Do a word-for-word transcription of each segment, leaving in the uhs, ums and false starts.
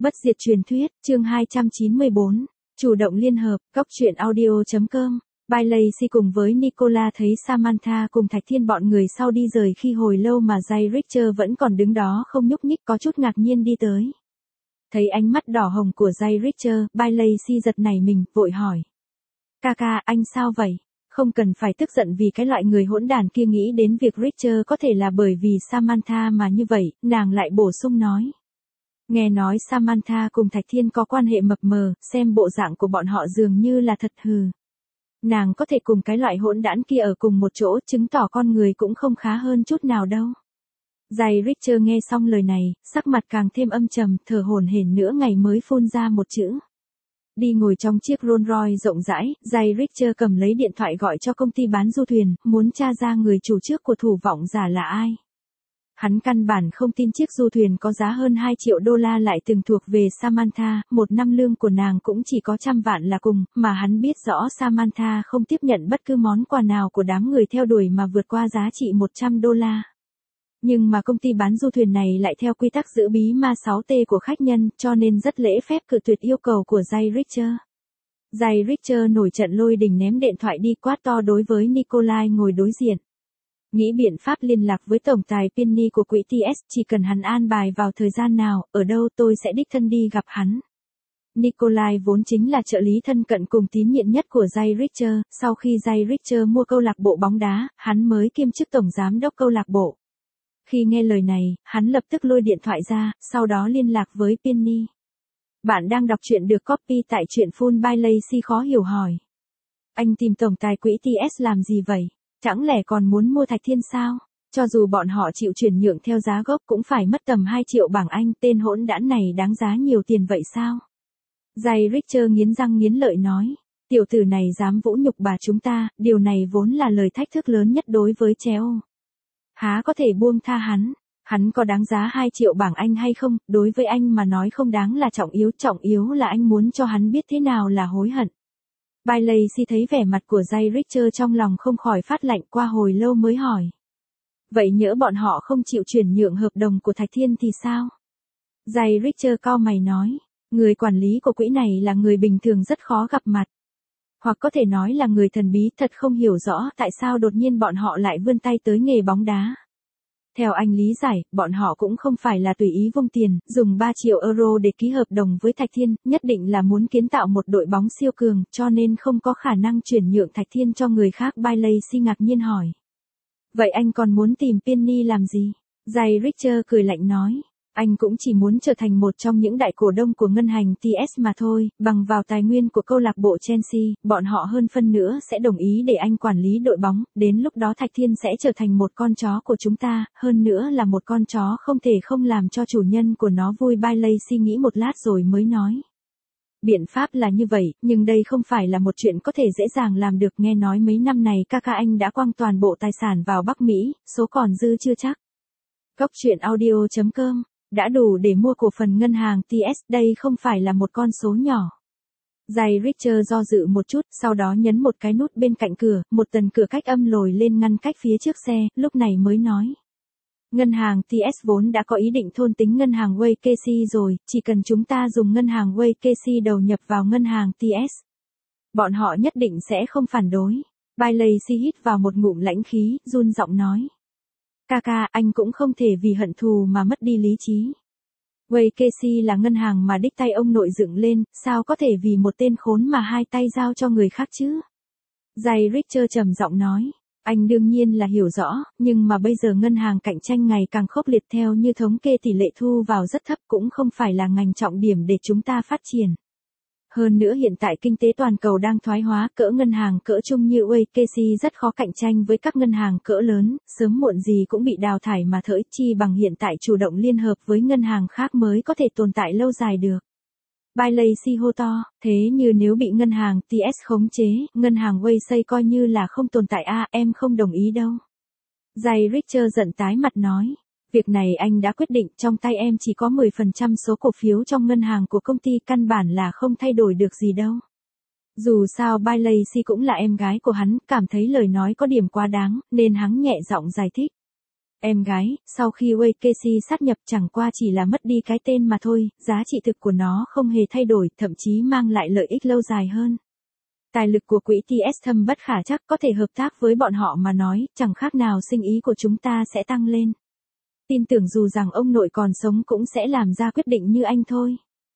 Bất diệt truyền thuyết, chương hai trăm chín mươi bốn, chủ động liên hợp, góc truyện audio.com. Bailey cùng với Nicola thấy Samantha cùng Thạch Thiên bọn người sau đi rời khi hồi lâu mà Jay Richter vẫn còn đứng đó không nhúc nhích, có chút ngạc nhiên đi tới. Thấy ánh mắt đỏ hồng của Jay Richter, Bailey giật nảy mình, vội hỏi. Kaka, anh sao vậy? Không cần phải tức giận vì cái loại người hỗn đản kia nghĩ đến việc Richter có thể là bởi vì Samantha mà như vậy, nàng lại bổ sung nói. Nghe nói Samantha cùng Thạch Thiên có quan hệ mập mờ, xem bộ dạng của bọn họ dường như là thật hừ. Nàng có thể cùng cái loại hỗn đản kia ở cùng một chỗ, chứng tỏ con người cũng không khá hơn chút nào đâu. Jay Richter nghe xong lời này, sắc mặt càng thêm âm trầm, thở hổn hển nửa ngày mới phun ra một chữ. Đi ngồi trong chiếc Rolls Royce rộng rãi, Jay Richter cầm lấy điện thoại gọi cho công ty bán du thuyền, muốn tra ra người chủ trước của thủ vọng giả là ai. Hắn căn bản không tin chiếc du thuyền có giá hơn hai triệu đô la lại từng thuộc về Samantha, một năm lương của nàng cũng chỉ có trăm vạn là cùng, mà hắn biết rõ Samantha không tiếp nhận bất cứ món quà nào của đám người theo đuổi mà vượt qua giá trị một trăm đô la. Nhưng mà công ty bán du thuyền này lại theo quy tắc giữ bí ma sáu T của khách nhân, cho nên rất lễ phép cự tuyệt yêu cầu của Jay Richter. Jay Richter nổi trận lôi đình ném điện thoại đi quát to đối với Nikolai ngồi đối diện. Nghĩ biện pháp liên lạc với tổng tài Penny của quỹ tê ét, chỉ cần hắn an bài vào thời gian nào, ở đâu tôi sẽ đích thân đi gặp hắn. Nikolai vốn chính là trợ lý thân cận cùng tín nhiệm nhất của Jay Richter, sau khi Jay Richter mua câu lạc bộ bóng đá, hắn mới kiêm chức tổng giám đốc câu lạc bộ. Khi nghe lời này, hắn lập tức lôi điện thoại ra, sau đó liên lạc với Penny. Bạn đang đọc truyện được copy tại truyện full Bailey khó hiểu hỏi. Anh tìm tổng tài quỹ tê ét làm gì vậy? Chẳng lẽ còn muốn mua Thạch Thiên sao? Cho dù bọn họ chịu chuyển nhượng theo giá gốc cũng phải mất tầm hai triệu bảng Anh, tên hỗn đản này đáng giá nhiều tiền vậy sao? Jay Richter nghiến răng nghiến lợi nói. Tiểu tử này dám vũ nhục bà chúng ta, điều này vốn là lời thách thức lớn nhất đối với Cheo. Há có thể buông tha hắn? Hắn có đáng giá hai triệu bảng Anh hay không? Đối với anh mà nói không đáng là trọng yếu, trọng yếu là anh muốn cho hắn biết thế nào là hối hận. Bailey thấy vẻ mặt của Jay Richter trong lòng không khỏi phát lạnh, qua hồi lâu mới hỏi. Vậy nhỡ bọn họ không chịu chuyển nhượng hợp đồng của Thạch Thiên thì sao? Jay Richter cau mày nói. Người quản lý của quỹ này là người bình thường rất khó gặp mặt. Hoặc có thể nói là người thần bí, thật không hiểu rõ tại sao đột nhiên bọn họ lại vươn tay tới nghề bóng đá. Theo anh lý giải, bọn họ cũng không phải là tùy ý vung tiền, dùng ba triệu euro để ký hợp đồng với Thạch Thiên, nhất định là muốn kiến tạo một đội bóng siêu cường, cho nên không có khả năng chuyển nhượng Thạch Thiên cho người khác. Bailey ngạc nhiên hỏi. Vậy anh còn muốn tìm Penny làm gì? Jay Richter cười lạnh nói. Anh cũng chỉ muốn trở thành một trong những đại cổ đông của ngân hàng tê ét mà thôi, bằng vào tài nguyên của câu lạc bộ Chelsea, bọn họ hơn phân nữa sẽ đồng ý để anh quản lý đội bóng, đến lúc đó Thạch Thiên sẽ trở thành một con chó của chúng ta, hơn nữa là một con chó không thể không làm cho chủ nhân của nó vui. Bailey nghĩ một lát rồi mới nói. Biện pháp là như vậy, nhưng đây không phải là một chuyện có thể dễ dàng làm được, nghe nói mấy năm này Kaka anh đã quăng toàn bộ tài sản vào Bắc Mỹ, số còn dư chưa chắc. Góc truyện audio.com. Đã đủ để mua cổ phần ngân hàng tê ét, đây không phải là một con số nhỏ. Jay Richter do dự một chút, sau đó nhấn một cái nút bên cạnh cửa, một tần cửa cách âm lồi lên ngăn cách phía trước xe, lúc này mới nói. Ngân hàng tê ét vốn đã có ý định thôn tính ngân hàng Wei Kesi rồi, chỉ cần chúng ta dùng ngân hàng Wei Kesi đầu nhập vào ngân hàng tê ét. Bọn họ nhất định sẽ không phản đối. Bailey hít vào một ngụm lãnh khí, run giọng nói. Kaka, anh cũng không thể vì hận thù mà mất đi lý trí. Wei Kesi là ngân hàng mà đích tay ông nội dựng lên, sao có thể vì một tên khốn mà hai tay giao cho người khác chứ? Jay Richter trầm giọng nói. Anh đương nhiên là hiểu rõ, nhưng mà bây giờ ngân hàng cạnh tranh ngày càng khốc liệt, theo như thống kê tỷ lệ thu vào rất thấp, cũng không phải là ngành trọng điểm để chúng ta phát triển. Hơn nữa hiện tại kinh tế toàn cầu đang thoái hóa, cỡ ngân hàng cỡ trung như Wei Kesi rất khó cạnh tranh với các ngân hàng cỡ lớn, sớm muộn gì cũng bị đào thải mà thỡi, chi bằng hiện tại chủ động liên hợp với ngân hàng khác mới có thể tồn tại lâu dài được. Bailey hô to, thế như nếu bị ngân hàng tê ét khống chế, ngân hàng Wei xây coi như là không tồn tại a, à, em không đồng ý đâu. Jay Richter giận tái mặt nói. Việc này anh đã quyết định, trong tay em chỉ có mười phần trăm số cổ phiếu trong ngân hàng của công ty, căn bản là không thay đổi được gì đâu. Dù sao Bailey cũng là em gái của hắn, cảm thấy lời nói có điểm quá đáng, nên hắn nhẹ giọng giải thích. Em gái, sau khi Wade Casey sát nhập chẳng qua chỉ là mất đi cái tên mà thôi, giá trị thực của nó không hề thay đổi, thậm chí mang lại lợi ích lâu dài hơn. Tài lực của quỹ tê ét thâm bất khả trắc, có thể hợp tác với bọn họ mà nói, chẳng khác nào sinh ý của chúng ta sẽ tăng lên. Tin tưởng dù rằng ông nội còn sống cũng sẽ làm ra quyết định như anh thôi.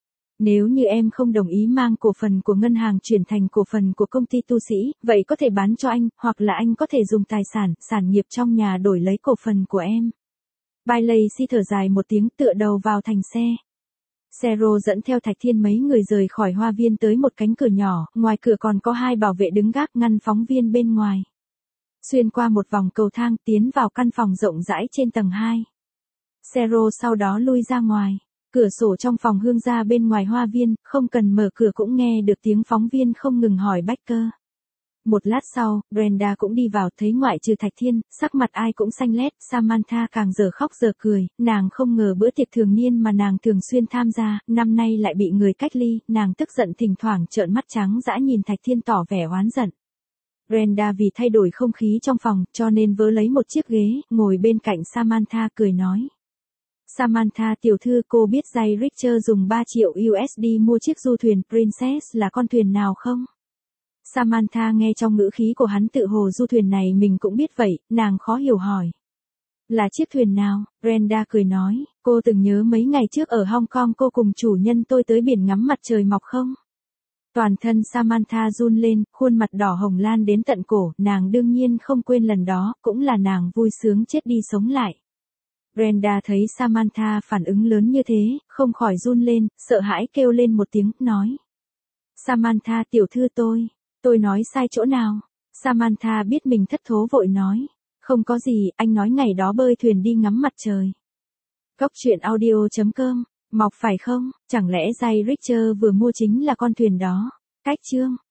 Nếu như em không đồng ý mang cổ phần của ngân hàng chuyển thành cổ phần của công ty tu sĩ, vậy có thể bán cho anh, hoặc là anh có thể dùng tài sản, sản nghiệp trong nhà đổi lấy cổ phần của em. Bailey si thở dài một tiếng, tựa đầu vào thành xe. Sero dẫn theo Thạch Thiên mấy người rời khỏi hoa viên tới một cánh cửa nhỏ, ngoài cửa còn có hai bảo vệ đứng gác ngăn phóng viên bên ngoài. Xuyên qua một vòng cầu thang tiến vào căn phòng rộng rãi trên tầng hai. Sero sau đó lui ra ngoài. Cửa sổ trong phòng hương ra bên ngoài hoa viên, không cần mở cửa cũng nghe được tiếng phóng viên không ngừng hỏi Baker. Một lát sau, Brenda cũng đi vào, thấy ngoại trừ Thạch Thiên, sắc mặt ai cũng xanh lét, Samantha càng giờ khóc giờ cười, nàng không ngờ bữa tiệc thường niên mà nàng thường xuyên tham gia, năm nay lại bị người cách ly, nàng tức giận thỉnh thoảng trợn mắt trắng dã nhìn Thạch Thiên tỏ vẻ oán giận. Brenda vì thay đổi không khí trong phòng, cho nên vớ lấy một chiếc ghế, ngồi bên cạnh Samantha cười nói. Samantha tiểu thư, cô biết Jay Richter dùng ba triệu u ét đê mua chiếc du thuyền Princess là con thuyền nào không? Samantha nghe trong ngữ khí của hắn tự hồ du thuyền này mình cũng biết vậy, nàng khó hiểu hỏi. Là chiếc thuyền nào? Brenda cười nói, cô từng nhớ mấy ngày trước ở Hong Kong cô cùng chủ nhân tôi tới biển ngắm mặt trời mọc không? Toàn thân Samantha run lên, khuôn mặt đỏ hồng lan đến tận cổ, nàng đương nhiên không quên lần đó, cũng là nàng vui sướng chết đi sống lại. Brenda thấy Samantha phản ứng lớn như thế, không khỏi run lên, sợ hãi kêu lên một tiếng, nói. Samantha tiểu thư tôi, tôi nói sai chỗ nào? Samantha biết mình thất thố vội nói. Không có gì, anh nói ngày đó bơi thuyền đi ngắm mặt trời. Góc truyện audio chấm com, mọc phải không? Chẳng lẽ Jay Richter vừa mua chính là con thuyền đó? Cách chương.